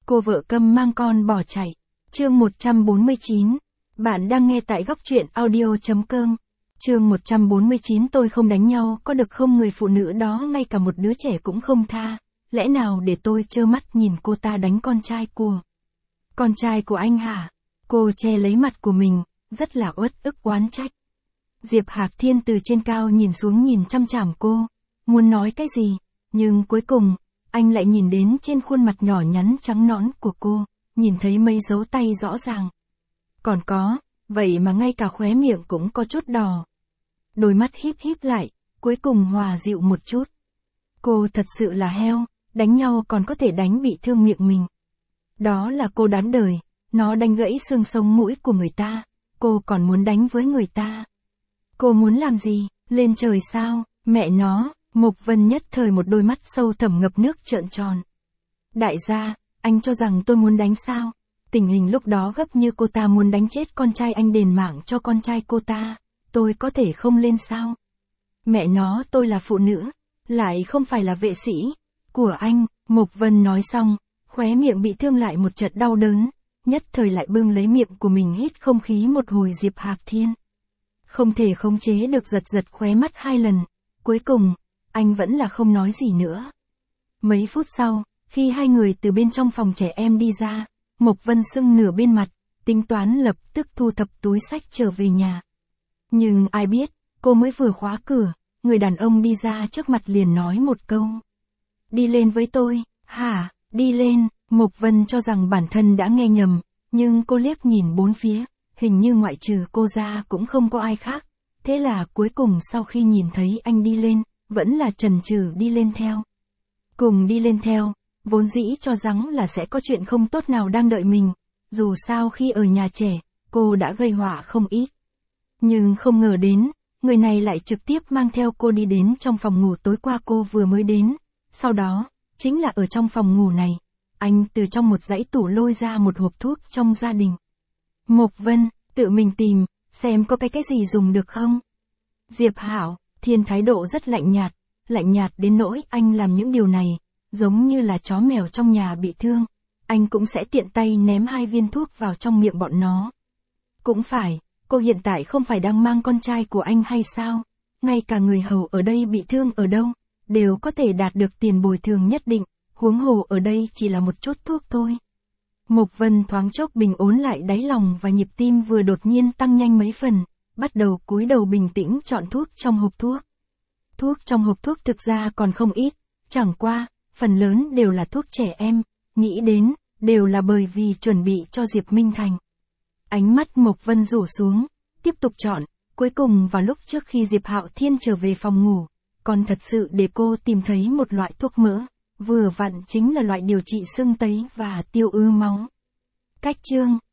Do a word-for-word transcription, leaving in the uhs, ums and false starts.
Cô vợ câm mang con bỏ chạy. Chương một trăm bốn mươi chín. Bạn đang nghe tại góc truyện audio chấm com. Chương một trăm bốn mươi chín. Tôi không đánh nhau có được không? Người phụ nữ đó ngay cả một đứa trẻ cũng không tha. Lẽ nào để tôi trơ mắt nhìn cô ta đánh con trai của... Con trai của anh hả? Cô che lấy mặt của mình, rất là uất ức oán trách. Diệp Hạc Thiên từ trên cao nhìn xuống nhìn chăm chằm cô, muốn nói cái gì, nhưng cuối cùng, anh lại nhìn đến trên khuôn mặt nhỏ nhắn trắng nõn của cô, nhìn thấy mấy dấu tay rõ ràng. Còn có, vậy mà ngay cả khóe miệng cũng có chút đỏ. Đôi mắt híp híp lại, cuối cùng hòa dịu một chút. Cô thật sự là heo, đánh nhau còn có thể đánh bị thương miệng mình. Đó là cô đáng đời, nó đánh gãy xương sống mũi của người ta, cô còn muốn đánh với người ta. Cô muốn làm gì, lên trời sao, mẹ nó, Mục Vân nhất thời một đôi mắt sâu thẳm ngập nước trợn tròn. Đại gia, anh cho rằng tôi muốn đánh sao? Tình hình lúc đó gấp như cô ta muốn đánh chết con trai anh đền mạng cho con trai cô ta, tôi có thể không lên sao? Mẹ nó, tôi là phụ nữ, lại không phải là vệ sĩ của anh. Mục Vân nói xong, khóe miệng bị thương lại một trận đau đớn, nhất thời lại bưng lấy miệng của mình hít không khí một hồi. Diệp Hạc Thiên không thể khống chế được giật giật khóe mắt hai lần, cuối cùng, anh vẫn là không nói gì nữa. Mấy phút sau, khi hai người từ bên trong phòng trẻ em đi ra, Mục Vân sưng nửa bên mặt, tính toán lập tức thu thập túi xách trở về nhà. Nhưng ai biết, cô mới vừa khóa cửa, người đàn ông đi ra trước mặt liền nói một câu. Đi lên với tôi, hả, đi lên. Mục Vân cho rằng bản thân đã nghe nhầm, nhưng cô liếc nhìn bốn phía, hình như ngoại trừ cô ra cũng không có ai khác. Thế là cuối cùng sau khi nhìn thấy anh đi lên, vẫn là chần chừ đi lên theo. Cùng đi lên theo, vốn dĩ cho rằng là sẽ có chuyện không tốt nào đang đợi mình, dù sao khi ở nhà trẻ, cô đã gây họa không ít. Nhưng không ngờ đến, người này lại trực tiếp mang theo cô đi đến trong phòng ngủ tối qua cô vừa mới đến. Sau đó, chính là ở trong phòng ngủ này, anh từ trong một dãy tủ lôi ra một hộp thuốc trong gia đình. Mục Vân, tự mình tìm, xem có cái cái gì dùng được không? Diệp Hảo Thiên thái độ rất lạnh nhạt, lạnh nhạt đến nỗi anh làm những điều này, giống như là chó mèo trong nhà bị thương, anh cũng sẽ tiện tay ném hai viên thuốc vào trong miệng bọn nó. Cũng phải, cô hiện tại không phải đang mang con trai của anh hay sao? Ngay cả người hầu ở đây bị thương ở đâu, đều có thể đạt được tiền bồi thường nhất định, huống hồ ở đây chỉ là một chút thuốc thôi. Mục Vân thoáng chốc bình ổn lại đáy lòng và nhịp tim vừa đột nhiên tăng nhanh mấy phần, bắt đầu cúi đầu bình tĩnh chọn thuốc trong hộp thuốc. Thuốc trong hộp thuốc thực ra còn không ít, chẳng qua, phần lớn đều là thuốc trẻ em, nghĩ đến, đều là bởi vì chuẩn bị cho Diệp Minh Thành. Ánh mắt Mục Vân rủ xuống, tiếp tục chọn, cuối cùng vào lúc trước khi Diệp Hạo Thiên trở về phòng ngủ, còn thật sự để cô tìm thấy một loại thuốc mỡ, vừa vặn chính là loại điều trị sưng tấy và tiêu ứ máu. Cách chương